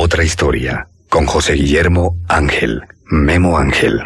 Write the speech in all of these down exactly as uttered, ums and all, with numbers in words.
otra historia, con José Guillermo Ángel, Memo Ángel.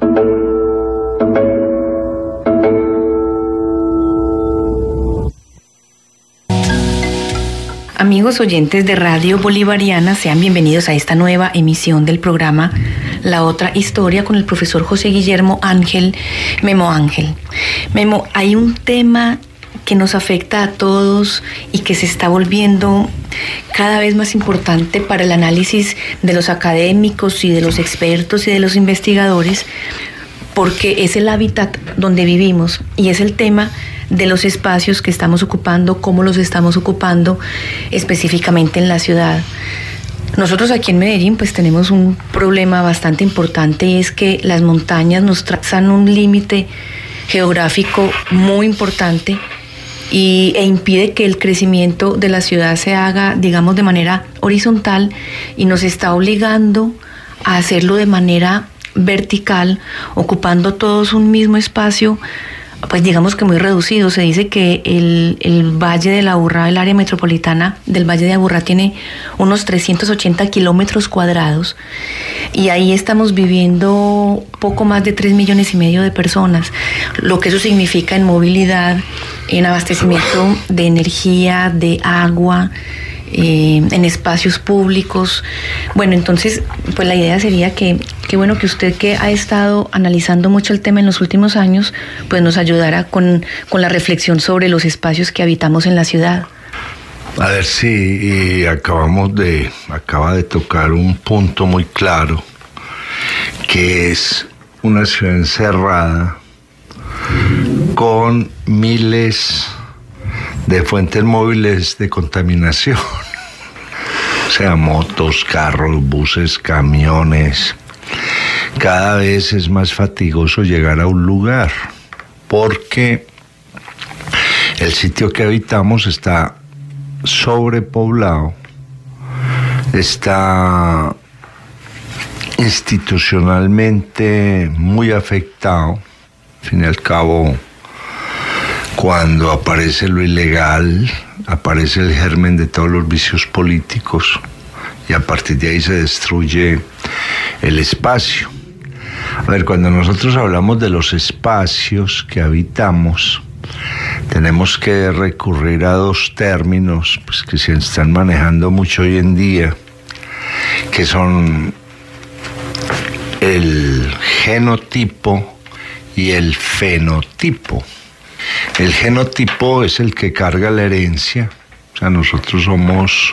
Amigos oyentes de Radio Bolivariana, sean bienvenidos a esta nueva emisión del programa La Otra Historia con el profesor José Guillermo Ángel, Memo Ángel. Memo, hay un tema que nos afecta a todos y que se está volviendo cada vez más importante para el análisis de los académicos y de los expertos y de los investigadores, porque es el hábitat donde vivimos y es el tema de los espacios que estamos ocupando, cómo los estamos ocupando específicamente en la ciudad. Nosotros aquí en Medellín pues tenemos un problema bastante importante, y es que las montañas nos trazan un límite geográfico muy importante y, e impide que el crecimiento de la ciudad se haga, digamos, de manera horizontal, y nos está obligando a hacerlo de manera vertical, ocupando todos un mismo espacio, pues digamos que muy reducido. Se dice que el, el Valle de la Aburrá, el área metropolitana del Valle de Aburrá, tiene unos trescientos ochenta kilómetros cuadrados, y ahí estamos viviendo poco más de tres millones y medio de personas, lo que eso significa en movilidad, en abastecimiento de energía, de agua, Eh, en espacios públicos. Bueno, entonces, pues la idea sería que, que bueno, que usted, que ha estado analizando mucho el tema en los últimos años, pues nos ayudara con, con la reflexión sobre los espacios que habitamos en la ciudad. A ver, sí, y acabamos de, acaba de tocar un punto muy claro, que es una ciudad encerrada con miles de fuentes móviles de contaminación, o sea, motos, carros, buses, camiones. Cada vez es más fatigoso llegar a un lugar, porque el sitio que habitamos está sobrepoblado, está institucionalmente muy afectado. Al fin y al cabo, cuando aparece lo ilegal, aparece el germen de todos los vicios políticos, y a partir de ahí se destruye el espacio. A ver, cuando nosotros hablamos de los espacios que habitamos, tenemos que recurrir a dos términos pues, que se están manejando mucho hoy en día, que son el genotipo y el fenotipo. El genotipo es el que carga la herencia, o sea, nosotros somos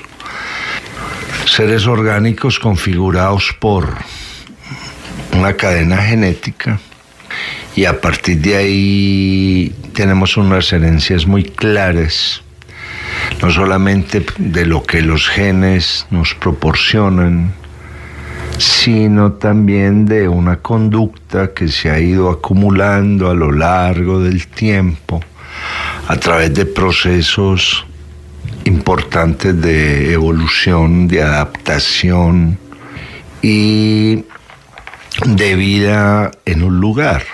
seres orgánicos configurados por una cadena genética, y a partir de ahí tenemos unas herencias muy claras, no solamente de lo que los genes nos proporcionan, sino también de una conducta que se ha ido acumulando a lo largo del tiempo a través de procesos importantes de evolución, de adaptación y de vida en un lugar.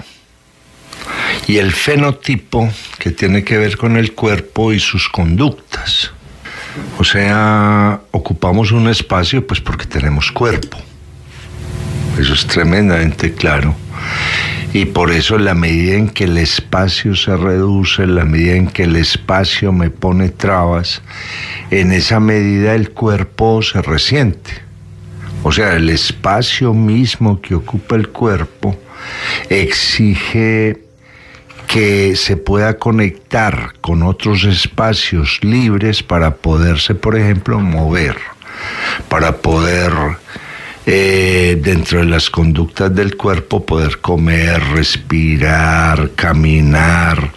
Y el fenotipo, que tiene que ver con el cuerpo y sus conductas. O sea, ocupamos un espacio pues porque tenemos cuerpo. Eso es tremendamente claro. Y por eso, en la medida en que el espacio se reduce, en la medida en que el espacio me pone trabas, en esa medida el cuerpo se resiente. O sea, el espacio mismo que ocupa el cuerpo exige que se pueda conectar con otros espacios libres para poderse, por ejemplo, mover, para poder, eh, dentro de las conductas del cuerpo, poder comer, respirar, caminar,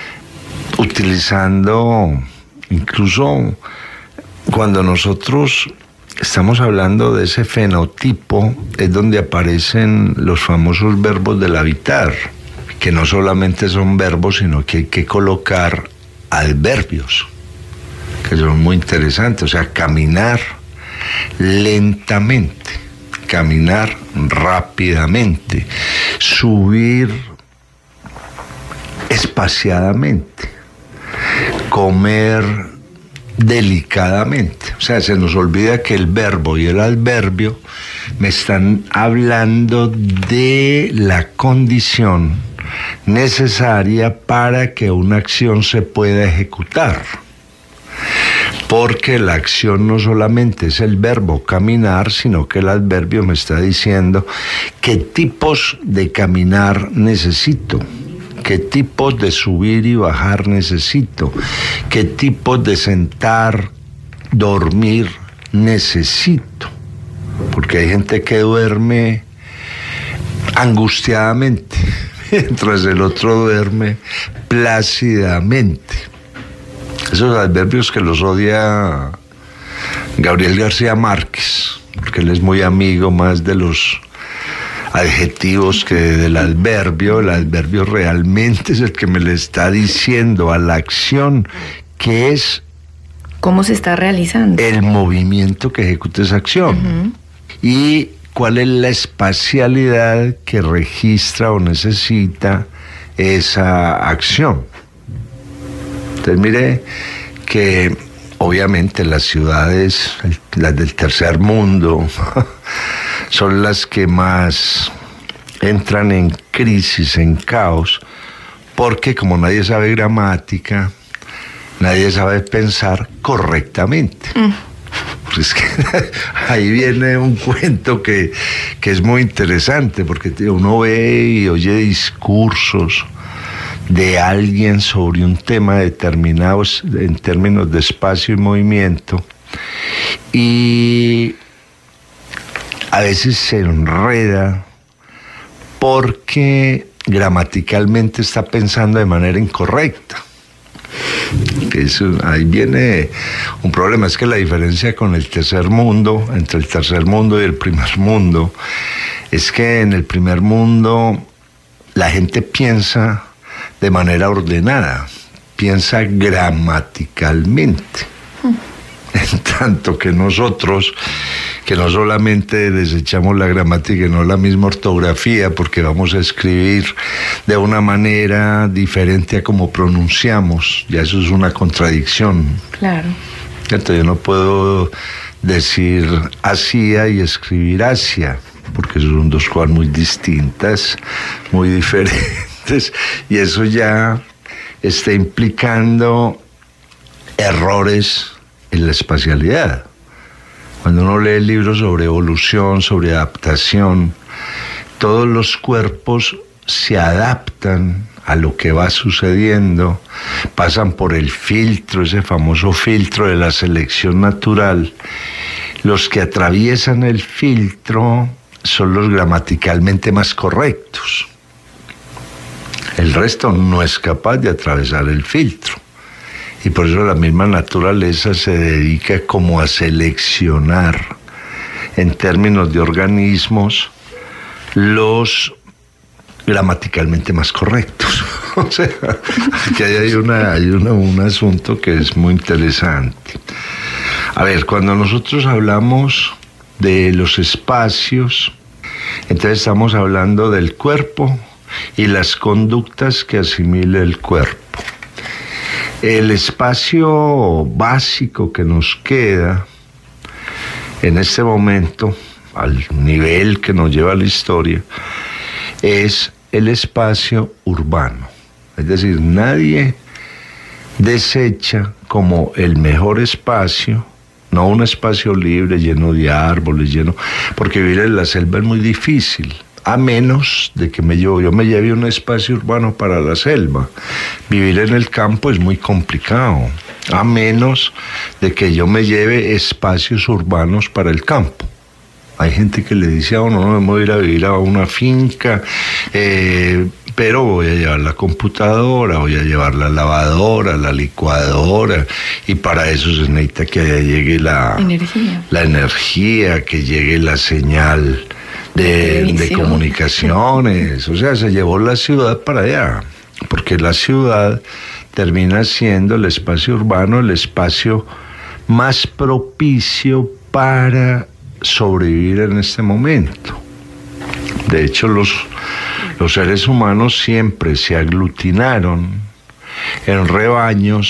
utilizando, incluso cuando nosotros estamos hablando de ese fenotipo, es donde aparecen los famosos verbos del habitar, que no solamente son verbos, sino que hay que colocar adverbios, que son muy interesantes. O sea, caminar lentamente, caminar rápidamente, subir espaciadamente, comer delicadamente. O sea, se nos olvida que el verbo y el adverbio me están hablando de la condición necesaria para que una acción se pueda ejecutar. Porque la acción no solamente es el verbo caminar, sino que el adverbio me está diciendo qué tipos de caminar necesito, qué tipos de subir y bajar necesito, qué tipos de sentar, dormir necesito. Porque hay gente que duerme angustiadamente, mientras el otro duerme plácidamente. Esos adverbios que los odia Gabriel García Márquez, porque él es muy amigo más de los adjetivos que del adverbio. El adverbio realmente es el que me le está diciendo a la acción que es cómo se está realizando, el movimiento que ejecuta esa acción. Uh-huh. Y cuál es la espacialidad que registra o necesita esa acción. Entonces mire que obviamente las ciudades, las del tercer mundo, son las que más entran en crisis, en caos, porque como nadie sabe gramática, nadie sabe pensar correctamente. Mm. Pues es que ahí viene un cuento que, que es muy interesante, porque uno ve y oye discursos de alguien sobre un tema determinado en términos de espacio y movimiento, y a veces se enreda porque gramaticalmente está pensando de manera incorrecta. Eso, ahí viene un problema. Es que la diferencia con el tercer mundo, entre el tercer mundo y el primer mundo, es que en el primer mundo la gente piensa de manera ordenada, piensa gramaticalmente. En tanto que nosotros, que no solamente desechamos la gramática y no la misma ortografía, porque vamos a escribir de una manera diferente a como pronunciamos, ya eso es una contradicción. Claro. Entonces yo no puedo decir Asia y escribir Asia, porque son dos cosas muy distintas, muy diferentes, y eso ya está implicando errores en la espacialidad. Cuando uno lee libros sobre evolución, sobre adaptación, todos los cuerpos se adaptan a lo que va sucediendo, pasan por el filtro, ese famoso filtro de la selección natural. Los que atraviesan el filtro son los gramaticalmente más correctos. El resto no es capaz de atravesar el filtro. Y por eso la misma naturaleza se dedica como a seleccionar, en términos de organismos, los gramaticalmente más correctos. O sea, aquí hay, una, hay una, un asunto que es muy interesante. A ver, cuando nosotros hablamos de los espacios, entonces estamos hablando del cuerpo y las conductas que asimila el cuerpo. El espacio básico que nos queda en este momento, al nivel que nos lleva la historia, es el espacio urbano. Es decir, nadie desecha como el mejor espacio, no un espacio libre, lleno de árboles, lleno, porque vivir en la selva es muy difícil. A menos de que me yo, yo me lleve un espacio urbano para la selva. Vivir en el campo es muy complicado, a menos de que yo me lleve espacios urbanos para el campo. Hay gente que le dice a uno, no, me voy a ir a vivir a una finca, eh, pero voy a llevar la computadora, voy a llevar la lavadora, la licuadora, y para eso se necesita que allá llegue la energía, la energía, que llegue la señal De, de comunicaciones. O sea, se llevó la ciudad para allá, porque la ciudad termina siendo el espacio urbano, el espacio más propicio para sobrevivir en este momento. De hecho, los, los seres humanos siempre se aglutinaron en rebaños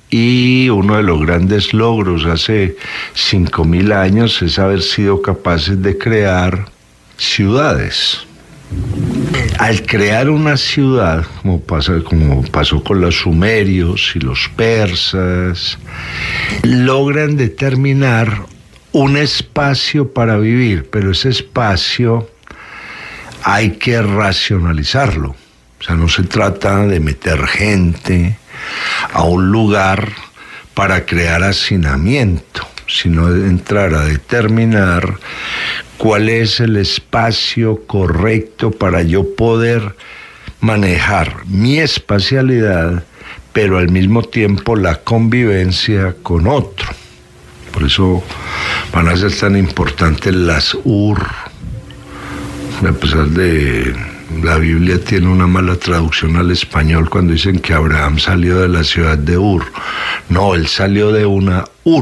y uno de los grandes logros hace cinco mil años es haber sido capaces de crear ciudades. Al crear una ciudad, como, pasa, como pasó con los sumerios y los persas, logran determinar un espacio para vivir, pero ese espacio hay que racionalizarlo. O sea, no se trata de meter gente a un lugar para crear hacinamiento, sino de entrar a determinar cuál es el espacio correcto para yo poder manejar mi espacialidad, pero al mismo tiempo la convivencia con otro. Por eso van a ser tan importantes las Ur. A pesar de la Biblia tiene una mala traducción al español cuando dicen que Abraham salió de la ciudad de Ur. No, él salió de una Ur,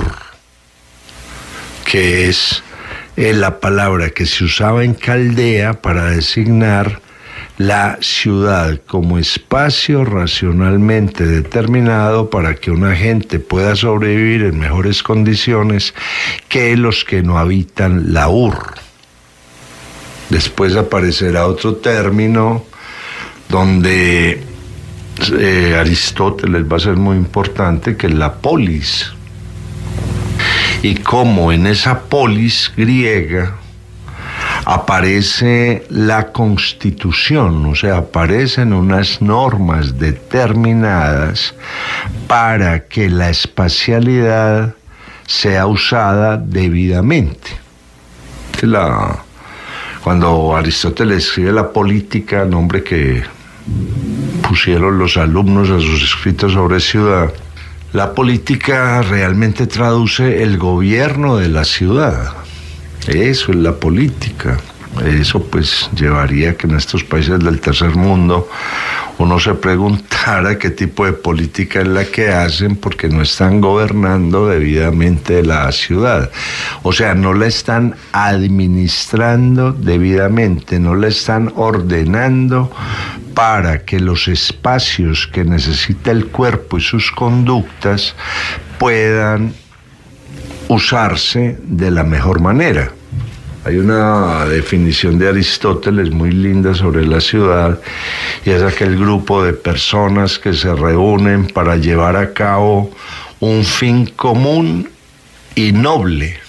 que es eh, la palabra que se usaba en Caldea para designar la ciudad como espacio racionalmente determinado para que una gente pueda sobrevivir en mejores condiciones que los que no habitan la Ur. Después aparecerá otro término donde eh, Aristóteles va a ser muy importante, que es la polis. Y cómo en esa polis griega aparece la constitución, o sea, aparecen unas normas determinadas para que la espacialidad sea usada debidamente. La, cuando Aristóteles escribe la política, nombre que pusieron los alumnos a sus escritos sobre ciudad, la política realmente traduce el gobierno de la ciudad. Eso es la política. Eso pues llevaría a que en estos países del tercer mundo uno se preguntara qué tipo de política es la que hacen, porque no están gobernando debidamente la ciudad. O sea, no la están administrando debidamente, no la están ordenando para que los espacios que necesita el cuerpo y sus conductas puedan usarse de la mejor manera. Hay una definición de Aristóteles muy linda sobre la ciudad, y es aquel grupo de personas que se reúnen para llevar a cabo un fin común y noble.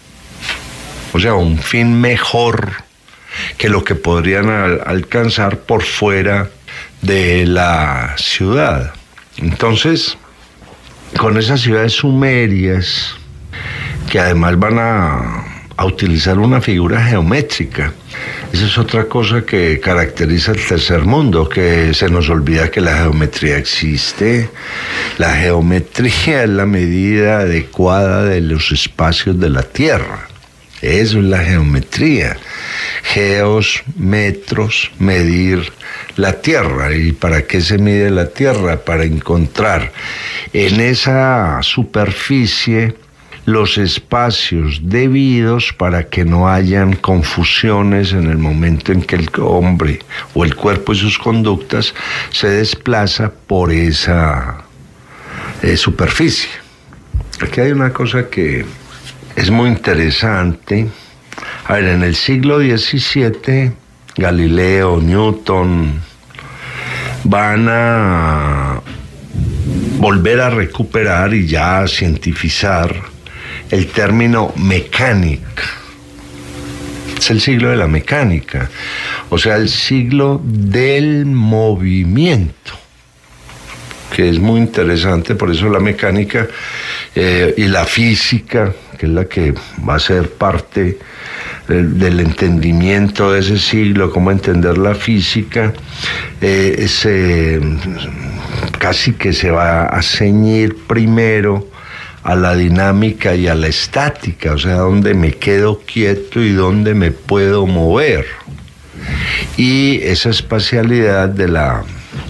O sea, un fin mejor que lo que podrían al- alcanzar por fuera de la ciudad. Entonces, con esas ciudades sumerias, que además van a, a utilizar una figura geométrica. Esa es otra cosa que caracteriza el tercer mundo, que se nos olvida que la geometría existe. La geometría es la medida adecuada de los espacios de la Tierra. Eso es la geometría. Geos, metros, medir la Tierra. ¿Y para qué se mide la Tierra? Para encontrar en esa superficie los espacios debidos para que no hayan confusiones en el momento en que el hombre o el cuerpo y sus conductas se desplaza por esa eh, superficie. Aquí hay una cosa que es muy interesante. A ver, en el siglo diecisiete, Galileo, Newton van a volver a recuperar y ya a cientificar el término mecánica. Es el siglo de la mecánica, o sea, el siglo del movimiento, que es muy interesante. Por eso la mecánica eh, y la física, que es la que va a ser parte del, del entendimiento de ese siglo, cómo entender la física, eh, se, casi que se va a ceñir primero a la dinámica y a la estática, o sea, dónde me quedo quieto y dónde me puedo mover. Y esa espacialidad de la,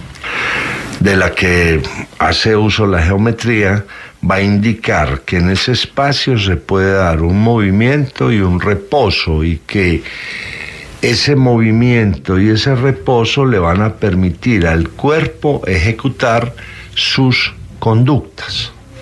de la que hace uso la geometría va a indicar que en ese espacio se puede dar un movimiento y un reposo, y que ese movimiento y ese reposo le van a permitir al cuerpo ejecutar sus conductas.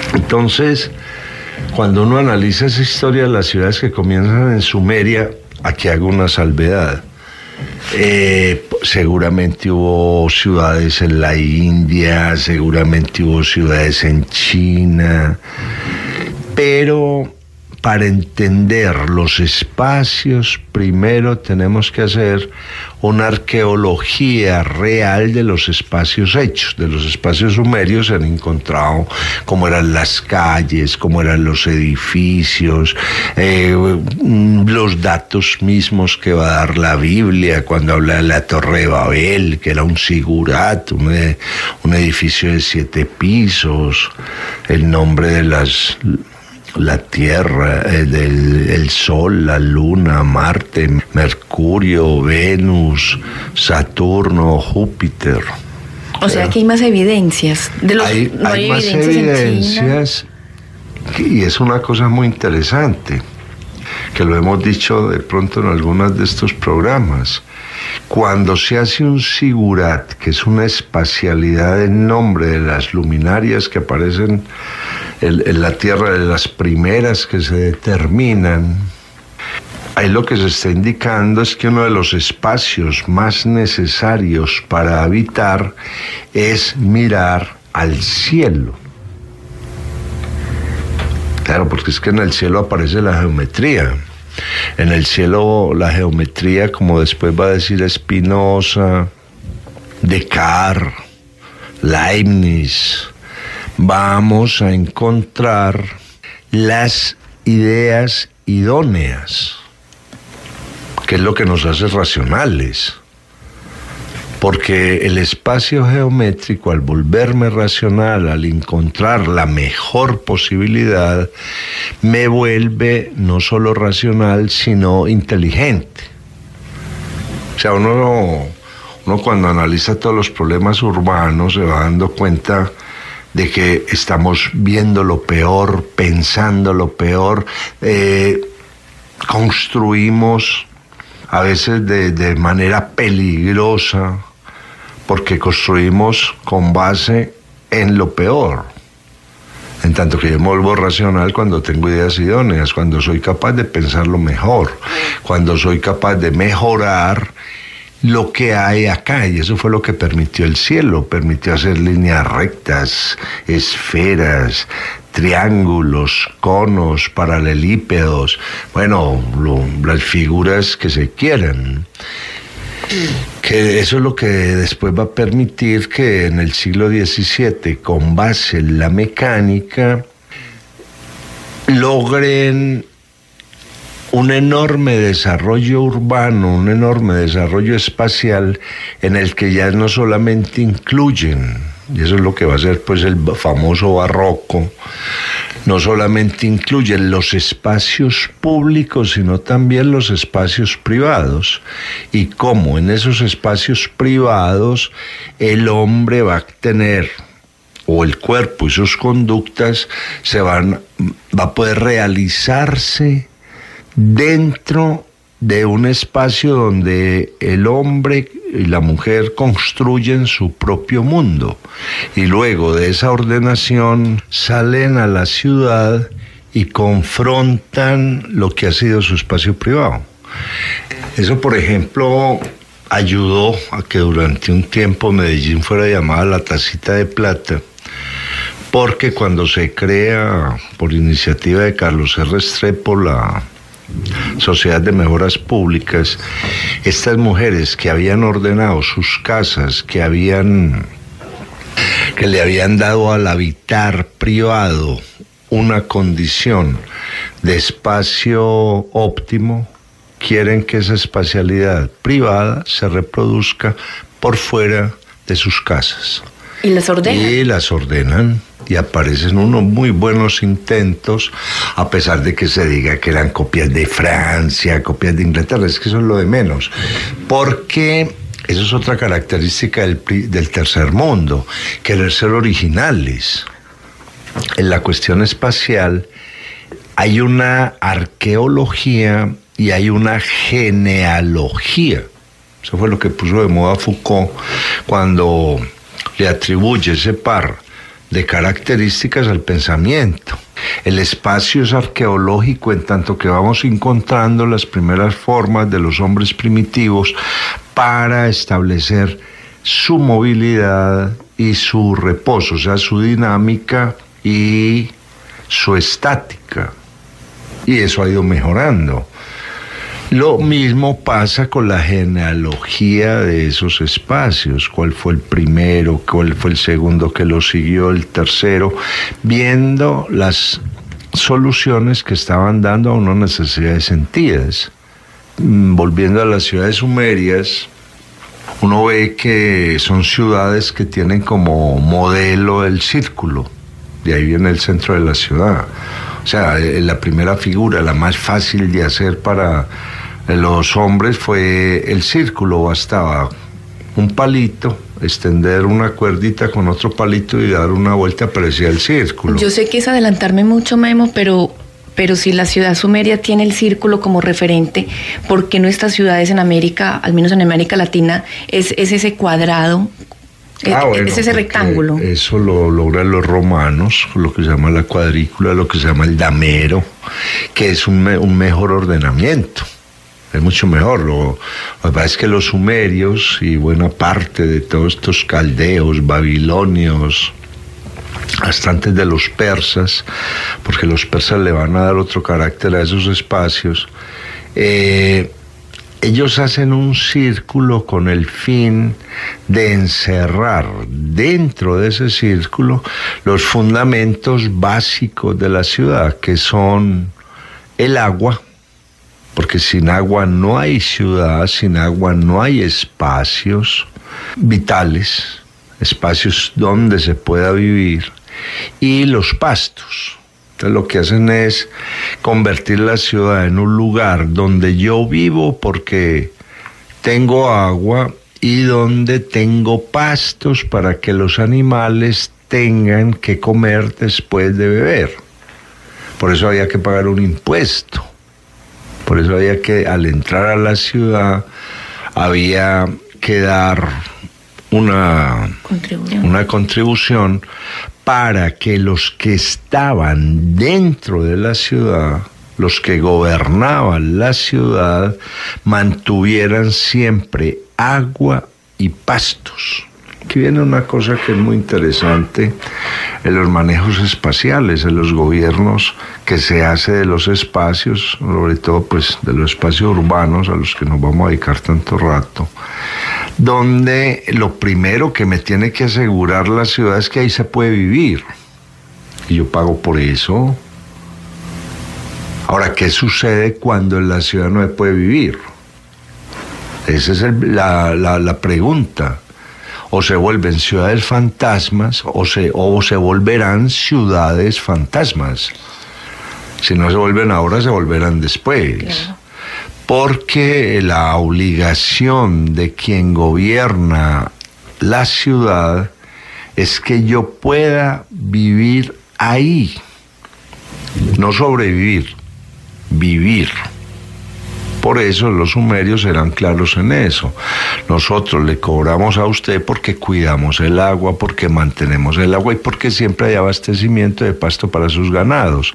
Entonces, cuando uno analiza esa historia de las ciudades que comienzan en Sumeria, aquí hago una salvedad. Eh, seguramente hubo ciudades en la India, seguramente hubo ciudades en China, pero para entender los espacios, primero tenemos que hacer una arqueología real de los espacios hechos. De los espacios sumerios se han encontrado cómo eran las calles, cómo eran los edificios, eh, los datos mismos que va a dar la Biblia cuando habla de la Torre de Babel, que era un sigurat, un, un edificio de siete pisos, el nombre de las... la Tierra, el, el, el Sol, la Luna, Marte, Mercurio, Venus, Saturno, Júpiter. O sea que hay más evidencias. De los, hay, no hay, hay más evidencias, evidencias y es una cosa muy interesante, que lo hemos dicho de pronto en algunos de estos programas. Cuando se hace un sigurat, que es una espacialidad en nombre de las luminarias que aparecen en, en la Tierra, de las primeras que se determinan, ahí lo que se está indicando es que uno de los espacios más necesarios para habitar es mirar al cielo. Claro, porque es que en el cielo aparece la geometría. En el cielo la geometría, como después va a decir Spinoza, Descartes, Leibniz, vamos a encontrar las ideas idóneas, que es lo que nos hace racionales. Porque el espacio geométrico, al volverme racional, al encontrar la mejor posibilidad, me vuelve no solo racional, sino inteligente. O sea, uno, uno cuando analiza todos los problemas urbanos se va dando cuenta de que estamos viendo lo peor, pensando lo peor, eh, construimos a veces de, de manera peligrosa, porque construimos con base en lo peor. En tanto que yo me vuelvo racional cuando tengo ideas idóneas, cuando soy capaz de pensar lo mejor, cuando soy capaz de mejorar lo que hay acá. Y eso fue lo que permitió el cielo, permitió hacer líneas rectas, esferas, triángulos, conos, paralelípedos, bueno, lo, las figuras que se quieran. Que eso es lo que después va a permitir que en el siglo diecisiete, con base en la mecánica, logren un enorme desarrollo urbano, un enorme desarrollo espacial, en el que ya no solamente incluyen, y eso es lo que va a ser pues el famoso barroco, no solamente incluyen los espacios públicos, sino también los espacios privados, y cómo en esos espacios privados el hombre va a tener, o el cuerpo y sus conductas se van, va a poder realizarse dentro de un espacio donde el hombre y la mujer construyen su propio mundo, y luego de esa ordenación salen a la ciudad y confrontan lo que ha sido su espacio privado. Eso, por ejemplo, ayudó a que durante un tiempo Medellín fuera llamada la Tacita de Plata, porque cuando se crea, por iniciativa de Carlos R. Restrepo, la Sociedad de Mejoras Públicas, estas mujeres que habían ordenado sus casas, que habían que le habían dado al habitar privado una condición de espacio óptimo, quieren que esa espacialidad privada se reproduzca por fuera de sus casas. ¿Y las ordenan? Y las ordenan. Y aparecen unos muy buenos intentos, a pesar de que se diga que eran copias de Francia, copias de Inglaterra. Es que eso es lo de menos, porque eso es otra característica del, del tercer mundo, querer ser originales. En la cuestión espacial hay una arqueología y hay una genealogía. Eso fue lo que puso de moda Foucault cuando le atribuye ese par de características al pensamiento. El espacio es arqueológico en tanto que vamos encontrando las primeras formas de los hombres primitivos para establecer su movilidad y su reposo, o sea, su dinámica y su estática. Y eso ha ido mejorando. Lo mismo pasa con la genealogía de esos espacios, cuál fue el primero, cuál fue el segundo que lo siguió, el tercero, viendo las soluciones que estaban dando a unas necesidades sentidas. Volviendo a las ciudades sumerias, uno ve que son ciudades que tienen como modelo el círculo, de ahí viene el centro de la ciudad. O sea, la primera figura, la más fácil de hacer para los hombres fue el círculo. Bastaba un palito, extender una cuerdita con otro palito y dar una vuelta, parecía el círculo. Yo sé que es adelantarme mucho, Memo, pero, pero si la ciudad sumeria tiene el círculo como referente, ¿por qué nuestras ciudades en América, al menos en América Latina, es, es ese cuadrado? Ah, bueno, es ese rectángulo. Eso lo logran los romanos, lo que se llama la cuadrícula, lo que se llama el damero, que es un, me, un mejor ordenamiento. Es mucho mejor. Lo, lo que pasa es que los sumerios y buena parte de todos estos caldeos, babilonios, hasta antes de los persas, porque los persas le van a dar otro carácter a esos espacios, eh, ellos hacen un círculo con el fin de encerrar dentro de ese círculo los fundamentos básicos de la ciudad, que son el agua, porque sin agua no hay ciudad, sin agua no hay espacios vitales, espacios donde se pueda vivir, y los pastos. Entonces lo que hacen es convertir la ciudad en un lugar donde yo vivo porque tengo agua y donde tengo pastos para que los animales tengan que comer después de beber. Por eso había que pagar un impuesto. Por eso había que, al entrar a la ciudad, había que dar una contribución, una contribución para que los que estaban dentro de la ciudad, los que gobernaban la ciudad, mantuvieran siempre agua y pastos. Aquí viene una cosa que es muy interesante en los manejos espaciales, en los gobiernos que se hace de los espacios, sobre todo pues de los espacios urbanos a los que nos vamos a dedicar tanto rato, donde lo primero que me tiene que asegurar la ciudad es que ahí se puede vivir y yo pago por eso. Ahora, ¿qué sucede cuando en la ciudad no se puede vivir? Esa es el, la, la, la pregunta. O se vuelven ciudades fantasmas o se, o se volverán ciudades fantasmas. Si no se vuelven ahora, se volverán después. Claro. Porque la obligación de quien gobierna la ciudad es que yo pueda vivir ahí. No sobrevivir, vivir. Por eso los sumerios eran claros en eso. Nosotros le cobramos a usted porque cuidamos el agua, porque mantenemos el agua y porque siempre hay abastecimiento de pasto para sus ganados.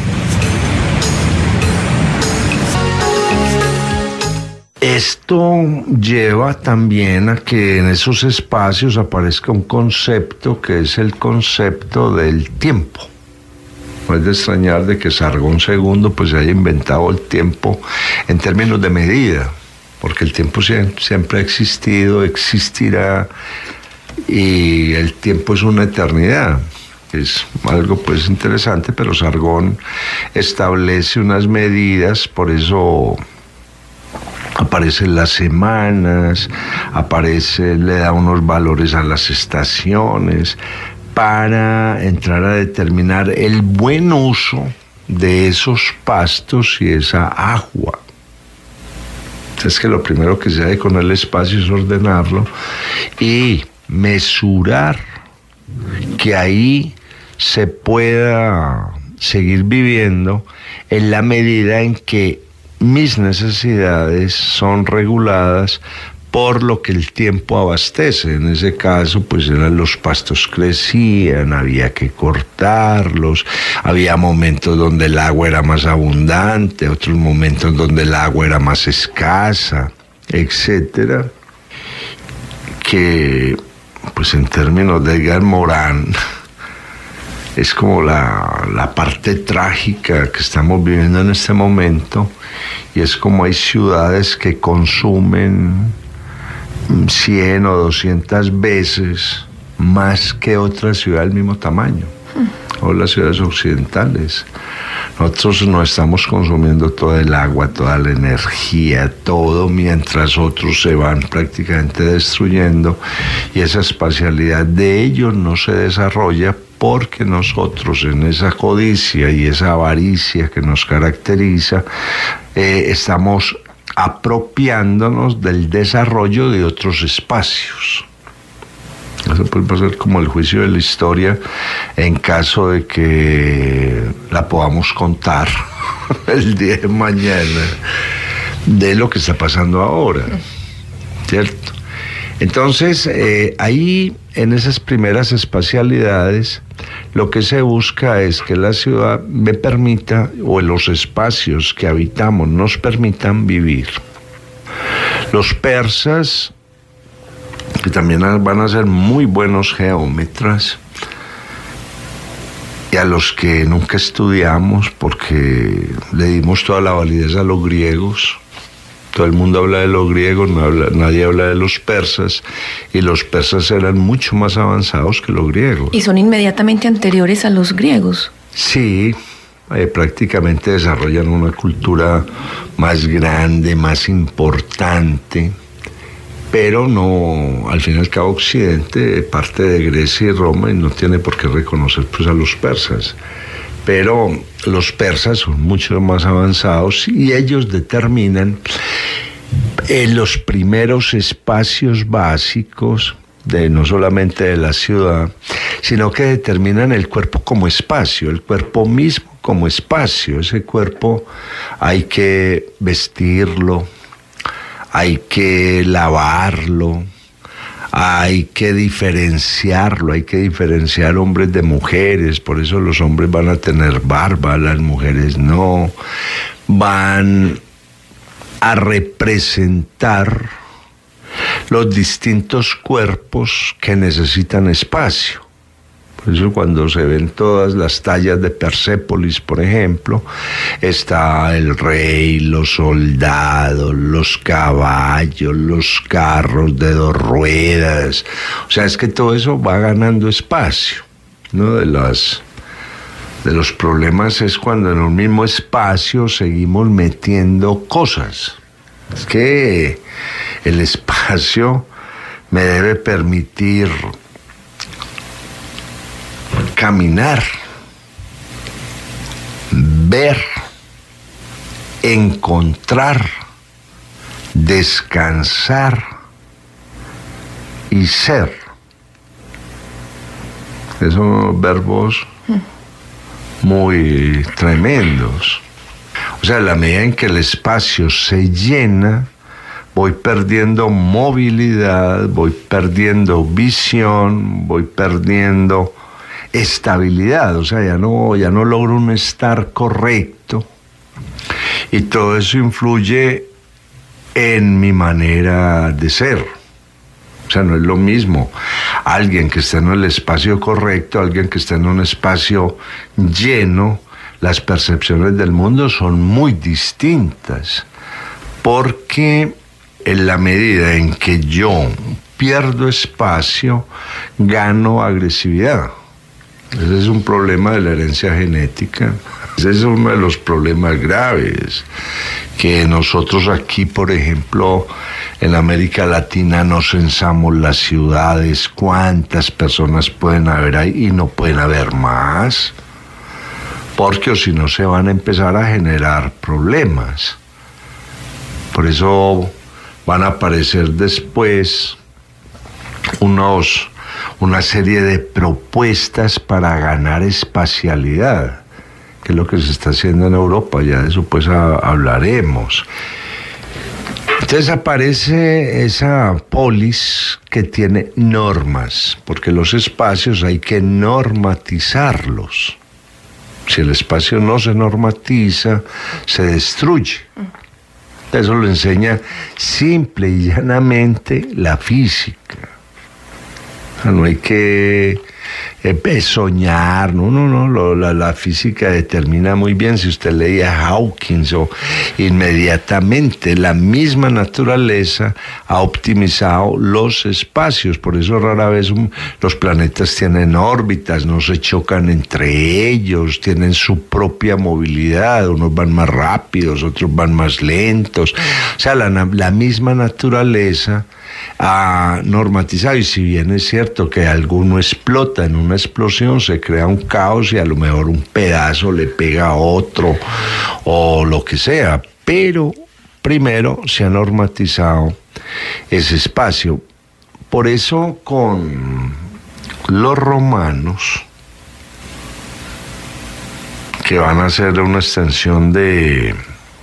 Esto lleva también a que en esos espacios aparezca un concepto que es el concepto del tiempo. No es de extrañar de que Sargón segundo pues se haya inventado el tiempo en términos de medida, porque el tiempo siempre ha existido, existirá, y el tiempo es una eternidad. Es algo pues interesante, pero Sargón establece unas medidas, por eso aparecen las semanas, aparece, le da unos valores a las estaciones, para entrar a determinar el buen uso de esos pastos y esa agua. Es que lo primero que se hace con el espacio es ordenarlo y mesurar que ahí se pueda seguir viviendo en la medida en que mis necesidades son reguladas por lo que el tiempo abastece. En ese caso, pues eran los pastos crecían, había que cortarlos, había momentos donde el agua era más abundante, otros momentos donde el agua era más escasa, etcétera. Que, pues en términos de Edgar Morin, es como la, la parte trágica que estamos viviendo en este momento, y es como hay ciudades que consumen cien o doscientas veces más que otras ciudades del mismo tamaño, o las ciudades occidentales. Nosotros no estamos consumiendo todo el agua, toda la energía, todo, mientras otros se van prácticamente destruyendo, y esa espacialidad de ellos no se desarrolla porque nosotros, en esa codicia y esa avaricia que nos caracteriza, eh, estamos apropiándonos del desarrollo de otros espacios. Eso puede pasar como el juicio de la historia en caso de que la podamos contar el día de mañana de lo que está pasando ahora, ¿cierto? Entonces, eh, ahí en esas primeras espacialidades, lo que se busca es que la ciudad me permita, o los espacios que habitamos nos permitan vivir. Los persas, que también van a ser muy buenos geómetras, y a los que nunca estudiamos porque le dimos toda la validez a los griegos. Todo el mundo habla de los griegos, no habla, nadie habla de los persas, y los persas eran mucho más avanzados que los griegos. ¿Y son inmediatamente anteriores a los griegos? Sí, eh, prácticamente desarrollan una cultura más grande, más importante, pero no, al fin y al cabo Occidente parte de Grecia y Roma, y no tiene por qué reconocer pues a los persas. Pero los persas son mucho más avanzados, y ellos determinan en los primeros espacios básicos de no solamente de la ciudad, sino que determinan el cuerpo como espacio, el cuerpo mismo como espacio. Ese cuerpo hay que vestirlo, hay que lavarlo, hay que diferenciarlo, hay que diferenciar hombres de mujeres. Por eso los hombres van a tener barba, las mujeres no. Van a representar los distintos cuerpos que necesitan espacio. Por eso cuando se ven todas las tallas de Persépolis, por ejemplo, está el rey, los soldados, los caballos, los carros de dos ruedas. O sea, es que todo eso va ganando espacio. Uno de las, de los problemas es cuando en un mismo espacio seguimos metiendo cosas. Es que el espacio me debe permitir caminar, ver, encontrar, descansar y ser. Esos son verbos muy tremendos. O sea, a la medida en que el espacio se llena, voy perdiendo movilidad, voy perdiendo visión, voy perdiendo estabilidad. O sea, ya no, ya no logro un estar correcto, y todo eso influye en mi manera de ser. O sea, no es lo mismo alguien que está en el espacio correcto, alguien que está en un espacio lleno. Las percepciones del mundo son muy distintas, porque en la medida en que yo pierdo espacio, gano agresividad. Ese es un problema de la herencia genética. Ese es uno de los problemas graves, que nosotros aquí, por ejemplo, en América Latina no censamos las ciudades, cuántas personas pueden haber ahí, y no pueden haber más, porque o si no se van a empezar a generar problemas. Por eso van a aparecer después unos... una serie de propuestas para ganar espacialidad, que es lo que se está haciendo en Europa. Ya de eso pues a, hablaremos. Entonces aparece esa polis que tiene normas, porque los espacios hay que normatizarlos. Si el espacio no se normatiza, se destruye. Eso lo enseña simple y llanamente la física. O sea, no hay que eh, soñar, no, no, no, lo, la, la física determina muy bien. Si usted leía Hawkins, o inmediatamente la misma naturaleza ha optimizado los espacios. Por eso rara vez um, los planetas tienen órbitas, no se chocan entre ellos, tienen su propia movilidad, unos van más rápidos, otros van más lentos. O sea, la, la misma naturaleza ha normatizado, y si bien es cierto que alguno explota en una explosión, se crea un caos y a lo mejor un pedazo le pega a otro o lo que sea, pero primero se ha normatizado ese espacio. Por eso con los romanos, que van a ser una extensión de,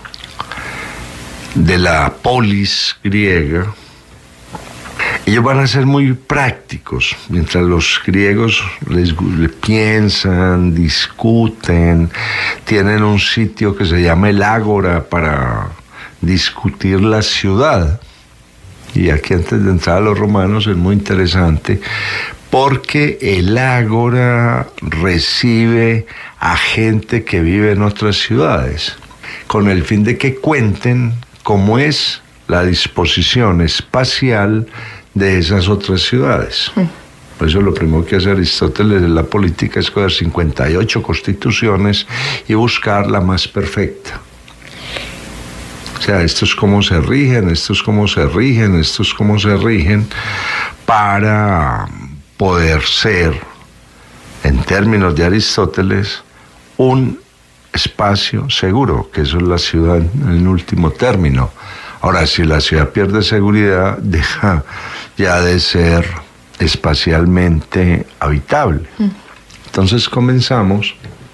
de la polis griega, ellos van a ser muy prácticos, mientras los griegos les, les piensan, discuten, tienen un sitio que se llama el Ágora para discutir la ciudad. Y aquí, antes de entrar a los romanos, es muy interesante porque el Ágora recibe a gente que vive en otras ciudades, con el fin de que cuenten cómo es la disposición espacial de esas otras ciudades. Mm. Por eso lo primero que hace Aristóteles en la política es coger cincuenta y ocho constituciones y buscar la más perfecta. O sea, esto es cómo se rigen, esto es cómo se rigen, esto es cómo se rigen, para poder ser, en términos de Aristóteles, un espacio seguro, que eso es la ciudad en último término. Ahora, si la ciudad pierde seguridad, deja ya de ser espacialmente habitable. Mm. Entonces comenzamos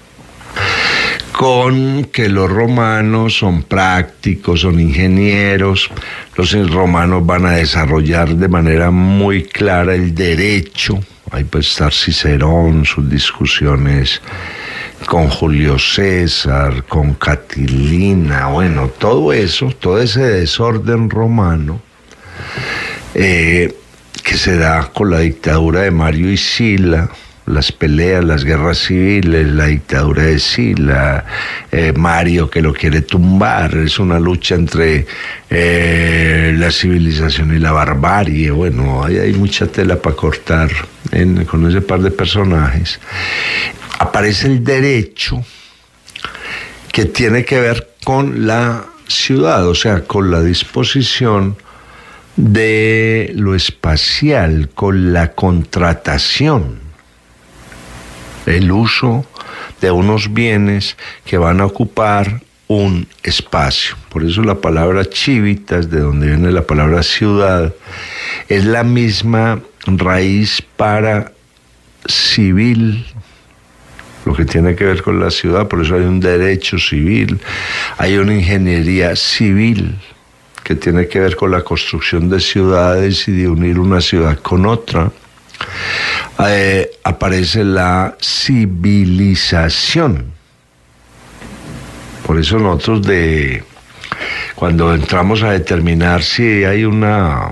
con que los romanos son prácticos, son ingenieros. Los romanos van a desarrollar de manera muy clara el derecho. Ahí puede estar Cicerón, sus discusiones con Julio César, con Catilina, bueno, todo eso, todo ese desorden romano eh, que se da con la dictadura de Mario y Sila, las peleas, las guerras civiles, la dictadura de Sila, eh, Mario que lo quiere tumbar, es una lucha entre eh, la civilización y la barbarie. Bueno, ahí hay mucha tela para cortar en, con ese par de personajes. Aparece el derecho, que tiene que ver con la ciudad, o sea, con la disposición de lo espacial, con la contratación, el uso de unos bienes que van a ocupar un espacio. Por eso la palabra civitas, de donde viene la palabra ciudad, es la misma raíz para civil, lo que tiene que ver con la ciudad. Por eso hay un derecho civil, hay una ingeniería civil que tiene que ver con la construcción de ciudades y de unir una ciudad con otra. Eh, aparece la civilización. Por eso nosotros, de cuando entramos a determinar si hay una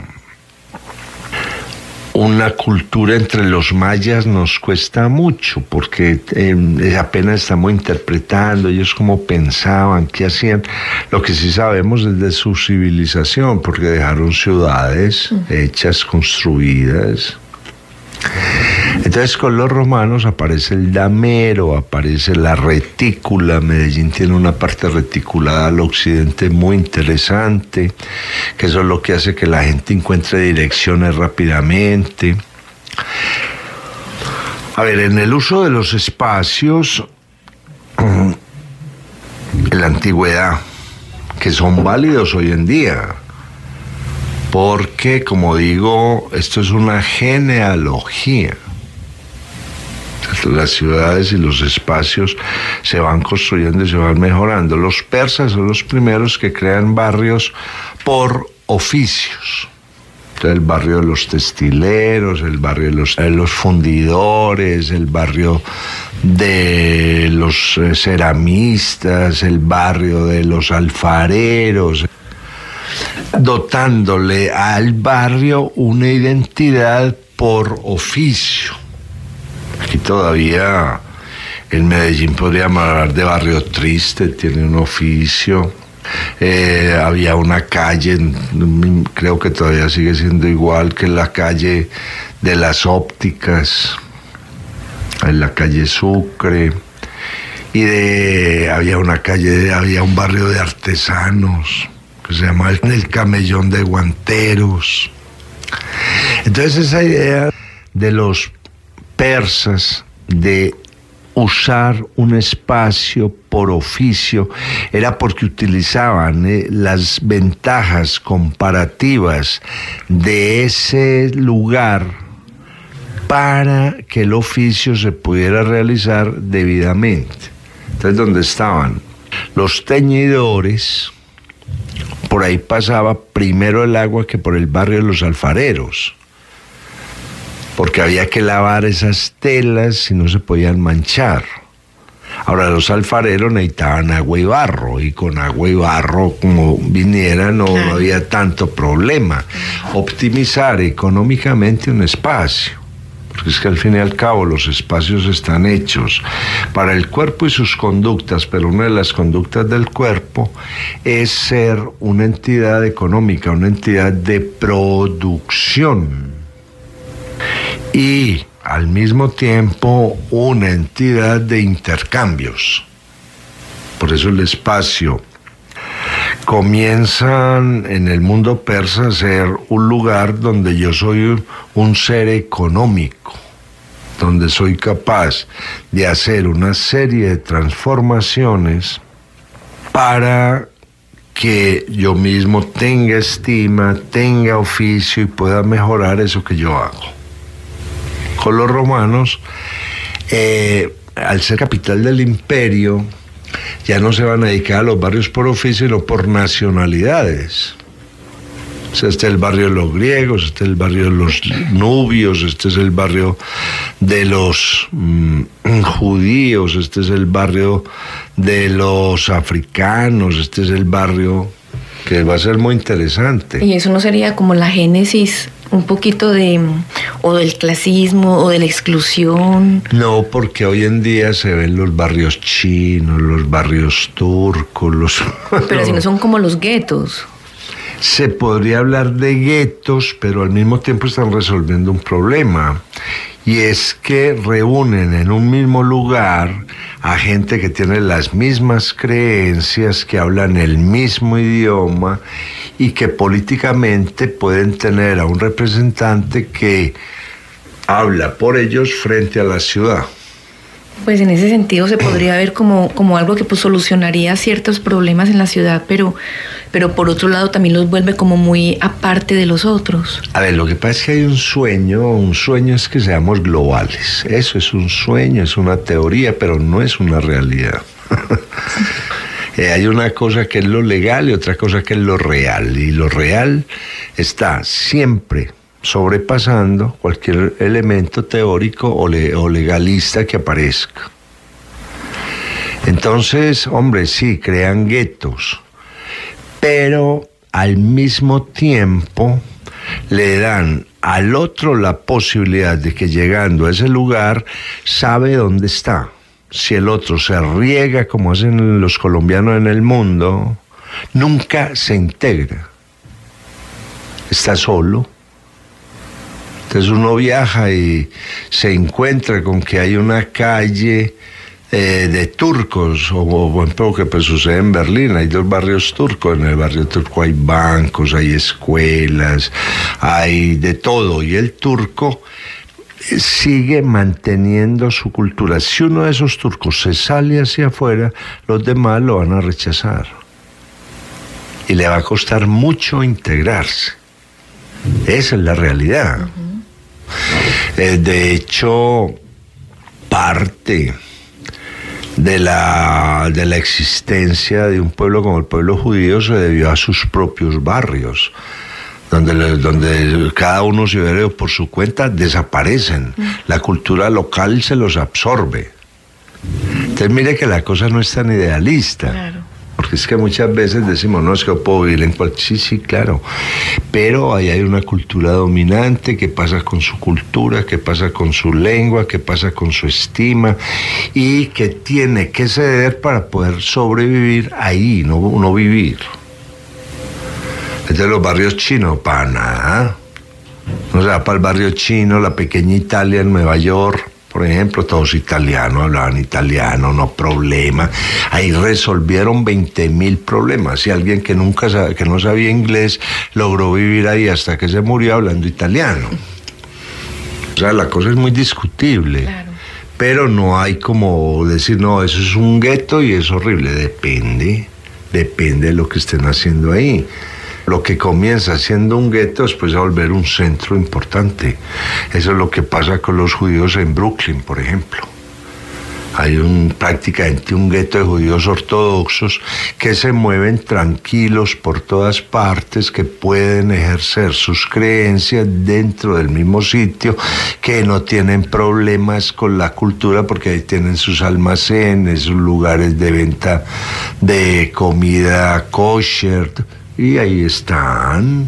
una cultura entre los mayas, nos cuesta mucho, porque eh, apenas estamos interpretando ellos cómo pensaban, qué hacían. Lo que sí sabemos es de su civilización, porque dejaron ciudades hechas, construidas. Entonces, con los romanos aparece el damero, aparece la retícula. Medellín tiene una parte reticulada al occidente muy interesante, que eso es lo que hace que la gente encuentre direcciones rápidamente. A ver, en el uso de los espacios, en la antigüedad, que son válidos hoy en día, porque, como digo, esto es una genealogía. Las ciudades y los espacios se van construyendo y se van mejorando. Los persas son los primeros que crean barrios por oficios. Entonces, el barrio de los textileros, el barrio de los, de los fundidores, el barrio de los eh, ceramistas, el barrio de los alfareros, dotándole al barrio una identidad por oficio. Aquí todavía en Medellín podríamos hablar de barrio triste, tiene un oficio. Eh, había una calle, creo que todavía sigue siendo igual, que la calle de las ópticas, en la calle Sucre, y de, había una calle, había un barrio de artesanos que se llama el Camellón de Guanteros. Entonces esa idea de los persas de usar un espacio por oficio era porque utilizaban eh, las ventajas comparativas de ese lugar para que el oficio se pudiera realizar debidamente. Entonces, donde estaban los teñidores, por ahí pasaba primero el agua que por el barrio de los alfareros, porque había que lavar esas telas y no se podían manchar. Ahora, los alfareros necesitaban agua y barro, y con agua y barro, como viniera, no Claro. había tanto problema. Optimizar económicamente un espacio, porque es que al fin y al cabo los espacios están hechos para el cuerpo y sus conductas, pero una de las conductas del cuerpo es ser una entidad económica, una entidad de producción, y al mismo tiempo una entidad de intercambios. Por eso el espacio comienzan en el mundo persa a ser un lugar donde yo soy un ser económico, donde soy capaz de hacer una serie de transformaciones para que yo mismo tenga estima, tenga oficio y pueda mejorar eso que yo hago. Con los romanos, eh, al ser capital del imperio, ya no se van a dedicar a los barrios por oficio, sino por nacionalidades. O sea, este es el barrio de los griegos, este es el barrio de los nubios, este es el barrio de los mmm, judíos, este es el barrio de los africanos, este es el barrio que va a ser muy interesante. Y eso no sería como la génesis un poquito de, o del clasismo, o de la exclusión. No, porque hoy en día se ven los barrios chinos, los barrios turcos, los... Pero si no son como los guetos. Se podría hablar de guetos, pero al mismo tiempo están resolviendo un problema. Y es que reúnen en un mismo lugar a gente que tiene las mismas creencias, que hablan el mismo idioma y que políticamente pueden tener a un representante que habla por ellos frente a la ciudad. Pues en ese sentido se podría ver como, como algo que pues solucionaría ciertos problemas en la ciudad, pero, pero por otro lado también los vuelve como muy aparte de los otros. A ver, lo que pasa es que hay un sueño, un sueño es que seamos globales. Eso es un sueño, es una teoría, pero no es una realidad. eh, hay una cosa que es lo legal y otra cosa que es lo real, y lo real está siempre sobrepasando cualquier elemento teórico o, le, o legalista que aparezca. Entonces, hombre, sí, crean guetos, pero al mismo tiempo le dan al otro la posibilidad de que llegando a ese lugar sabe dónde está. Si el otro se riega como hacen los colombianos en el mundo, nunca se integra. Está solo. Entonces uno viaja y se encuentra con que hay una calle eh, de turcos, o por ejemplo que pues sucede en Berlín, hay dos barrios turcos. En el barrio turco hay bancos, hay escuelas, hay de todo, y el turco sigue manteniendo su cultura. Si uno de esos turcos se sale hacia afuera, los demás lo van a rechazar y le va a costar mucho integrarse. Esa es la realidad. Uh-huh. Eh, de hecho, parte de la, de la existencia de un pueblo como el pueblo judío se debió a sus propios barrios. donde, donde cada uno se ve por su cuenta, desaparecen. Mm. La cultura local se los absorbe. Entonces mire que la cosa no es tan idealista. Claro. Porque es que muchas veces decimos, no, es que yo puedo vivir en cualquier... Sí, sí, claro. Pero ahí hay una cultura dominante. ¿Qué pasa con su cultura? ¿Qué pasa con su lengua? ¿Qué pasa con su estima? Y que tiene que ceder para poder sobrevivir ahí, no, no vivir. Entonces los barrios chinos, para nada. No se va para el barrio chino, la pequeña Italia en Nueva York, por ejemplo, todos italianos, hablaban italiano, no problema. Ahí resolvieron veinte mil problemas. Y alguien que nunca sab- que no sabía inglés logró vivir ahí hasta que se murió hablando italiano. O sea, la cosa es muy discutible. Claro. Pero no hay como decir, no, eso es un gueto y es horrible. Depende, depende de lo que estén haciendo ahí. Lo que comienza siendo un gueto después a volver un centro importante. Eso es lo que pasa con los judíos en Brooklyn, por ejemplo. Hay un, prácticamente un gueto de judíos ortodoxos que se mueven tranquilos por todas partes, que pueden ejercer sus creencias dentro del mismo sitio, que no tienen problemas con la cultura porque ahí tienen sus almacenes, sus lugares de venta de comida kosher. Y ahí están.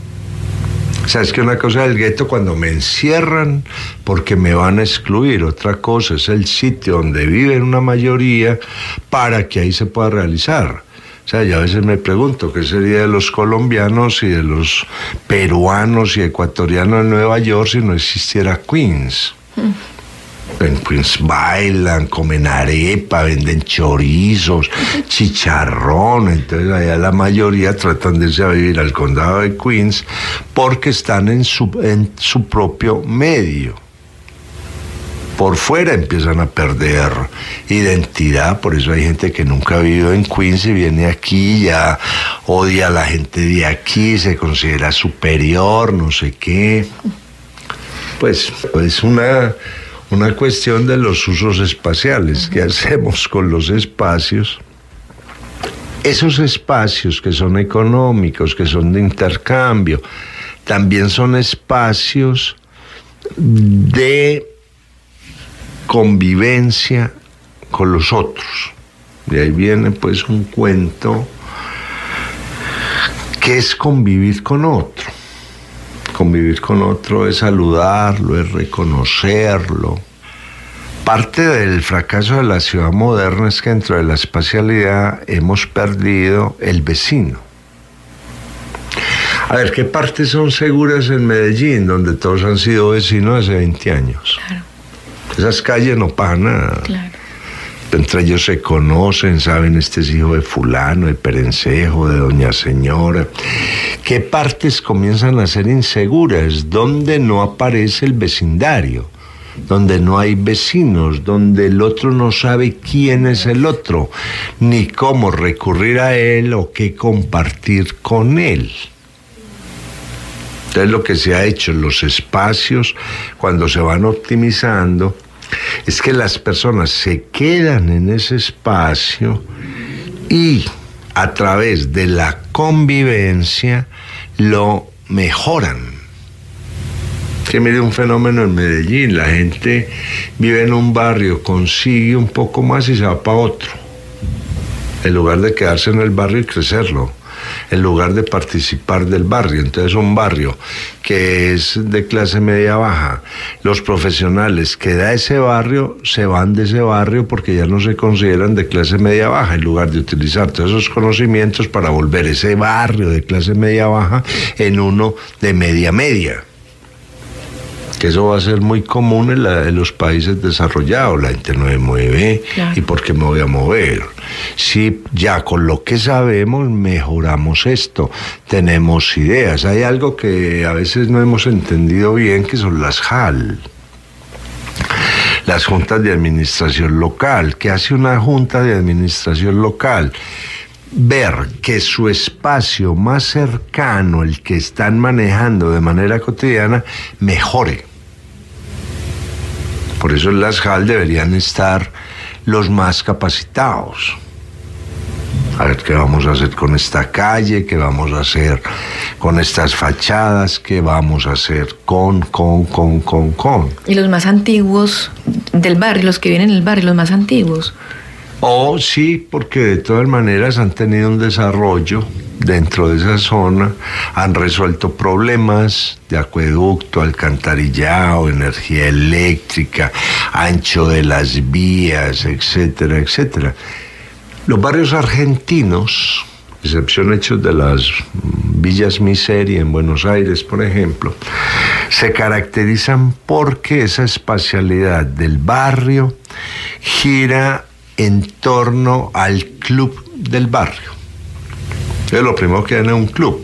O sea, es que una cosa es el gueto cuando me encierran porque me van a excluir. Otra cosa es el sitio donde viven una mayoría para que ahí se pueda realizar. O sea, yo a veces me pregunto qué sería de los colombianos y de los peruanos y ecuatorianos en Nueva York si no existiera Queens. Mm. En Queens bailan, comen arepa, venden chorizos, chicharrón. Entonces allá la mayoría tratan de irse a vivir al condado de Queens porque están en su, en su propio medio. Por fuera empiezan a perder identidad, por eso hay gente que nunca ha vivido en Queens y viene aquí, ya odia a la gente de aquí, se considera superior, no sé qué. Pues es una... Una cuestión de los usos espaciales. ¿Qué hacemos con los espacios? Esos espacios que son económicos, que son de intercambio, también son espacios de convivencia con los otros. De ahí viene pues un cuento que es convivir con otro. Convivir con otro es saludarlo, es reconocerlo. Parte del fracaso de la ciudad moderna es que dentro de la espacialidad hemos perdido el vecino. A ver, ¿qué partes son seguras en Medellín, donde todos han sido vecinos hace veinte años? Claro. Esas calles no pasa nada. Claro. Entre ellos se conocen, saben, este es hijo de fulano, de Perencejo, de doña señora. ¿Qué partes comienzan a ser inseguras? Donde no aparece el vecindario, donde no hay vecinos, donde el otro no sabe quién es el otro, ni cómo recurrir a él o qué compartir con él. Entonces lo que se ha hecho en los espacios, cuando se van optimizando, es que las personas se quedan en ese espacio y a través de la convivencia lo mejoran. Que mire un fenómeno en Medellín, la gente vive en un barrio, consigue un poco más y se va para otro, en lugar de quedarse en el barrio y crecerlo, en lugar de participar del barrio. Entonces un barrio que es de clase media baja, los profesionales que da ese barrio se van de ese barrio porque ya no se consideran de clase media baja, en lugar de utilizar todos esos conocimientos para volver ese barrio de clase media baja en uno de media media. Que eso va a ser muy común en, la, en los países desarrollados. La gente no se mueve. Claro. ¿Y por qué me voy a mover? Si ya con lo que sabemos mejoramos esto, tenemos ideas. Hay algo que a veces no hemos entendido bien, que son las J A L. Las juntas de administración local. ¿Qué hace una junta de administración local? Ver que su espacio más cercano, el que están manejando de manera cotidiana, mejore. Por eso en las J A L deberían estar los más capacitados. A ver qué vamos a hacer con esta calle, qué vamos a hacer con estas fachadas, qué vamos a hacer con, con, con, con, con. Y los más antiguos del barrio, los que vienen en el barrio, los más antiguos. Oh, sí, porque de todas maneras han tenido un desarrollo dentro de esa zona, han resuelto problemas de acueducto, alcantarillado, energía eléctrica, ancho de las vías, etcétera, etcétera. Los barrios argentinos, excepción hechos de las villas miseria en Buenos Aires, por ejemplo, se caracterizan porque esa espacialidad del barrio gira en torno al club del barrio. Es lo primero que hay en un club,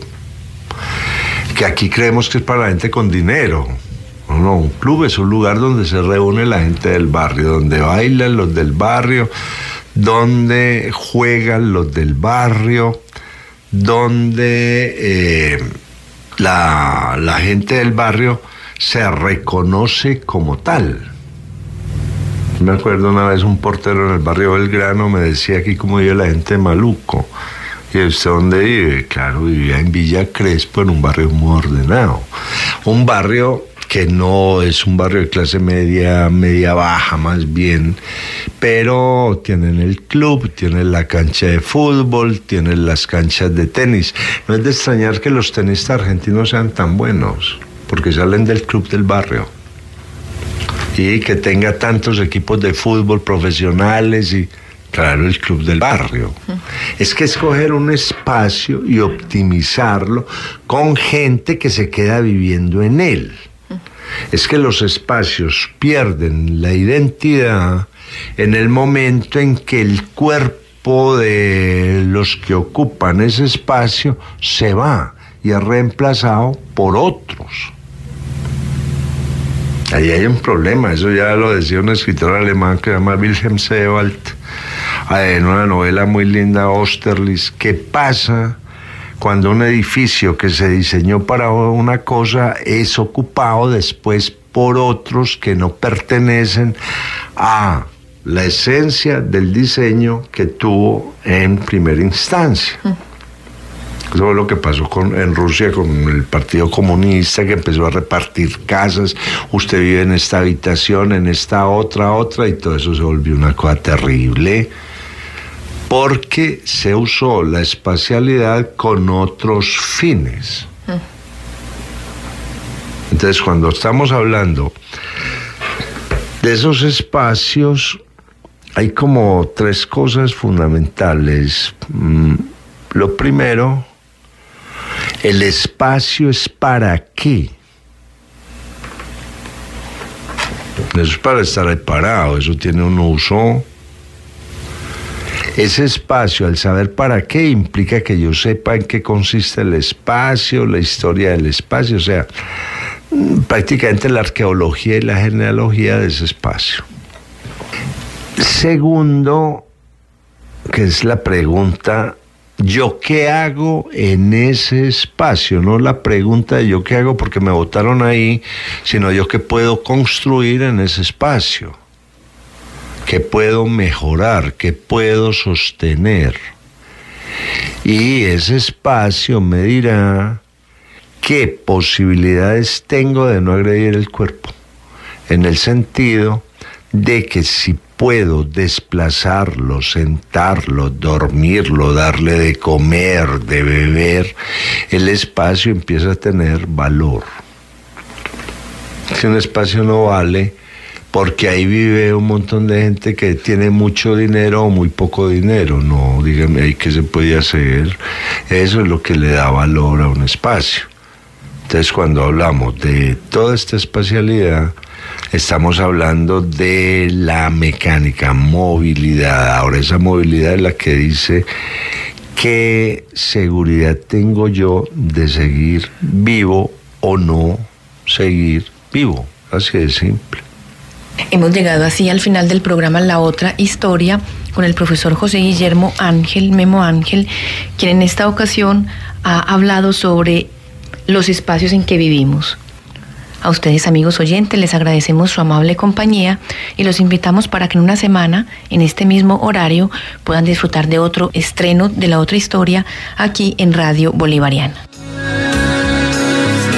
que aquí creemos que es para la gente con dinero. No, no, un club es un lugar donde se reúne la gente del barrio, donde bailan los del barrio, donde juegan los del barrio, donde eh, la, la gente del barrio se reconoce como tal. Me acuerdo una vez un portero en el barrio Belgrano me decía aquí cómo vive la gente de Maluco. ¿Y usted dónde vive? Claro, vivía en Villa Crespo, en un barrio muy ordenado. Un barrio que no es un barrio de clase media, media baja más bien, pero tienen el club, tienen la cancha de fútbol, tienen las canchas de tenis. No es de extrañar que los tenistas argentinos sean tan buenos, porque salen del club del barrio. Y que tenga tantos equipos de fútbol profesionales y, claro, el club del barrio. Es que escoger un espacio y optimizarlo con gente que se queda viviendo en él. Es que los espacios pierden la identidad en el momento en que el cuerpo de los que ocupan ese espacio se va y es reemplazado por otros. Ahí hay un problema, eso ya lo decía un escritor alemán que se llama Wilhelm Sebald, en una novela muy linda, Austerlitz. ¿Qué pasa cuando un edificio que se diseñó para una cosa es ocupado después por otros que no pertenecen a la esencia del diseño que tuvo en primera instancia? Mm. Eso es lo que pasó con, en Rusia con el Partido Comunista, que empezó a repartir casas. Usted vive en esta habitación, en esta otra, otra, y todo eso se volvió una cosa terrible, porque se usó la espacialidad con otros fines. Entonces, cuando estamos hablando de esos espacios, hay como tres cosas fundamentales. Lo primero, el espacio es para qué. Eso es para estar ahí parado, eso tiene un uso. Ese espacio, al saber para qué, implica que yo sepa en qué consiste el espacio, la historia del espacio, o sea, prácticamente la arqueología y la genealogía de ese espacio. Segundo, que es la pregunta, ¿yo qué hago en ese espacio? No la pregunta de yo qué hago porque me botaron ahí, sino yo qué puedo construir en ese espacio, qué puedo mejorar, qué puedo sostener. Y ese espacio me dirá qué posibilidades tengo de no agredir el cuerpo, en el sentido de que si puedo desplazarlo, sentarlo, dormirlo, darle de comer, de beber, el espacio empieza a tener valor. Si un espacio no vale, porque ahí vive un montón de gente que tiene mucho dinero o muy poco dinero, no, dígame ahí qué se puede hacer. Eso es lo que le da valor a un espacio. Entonces, cuando hablamos de toda esta espacialidad, estamos hablando de la mecánica, movilidad. Ahora, esa movilidad es la que dice qué seguridad tengo yo de seguir vivo o no seguir vivo. Así de simple. Hemos llegado así al final del programa La Otra Historia con el profesor José Guillermo Ángel, Memo Ángel, quien en esta ocasión ha hablado sobre los espacios en que vivimos. A ustedes, amigos oyentes, les agradecemos su amable compañía y los invitamos para que en una semana, en este mismo horario, puedan disfrutar de otro estreno de la otra historia aquí en Radio Bolivariana.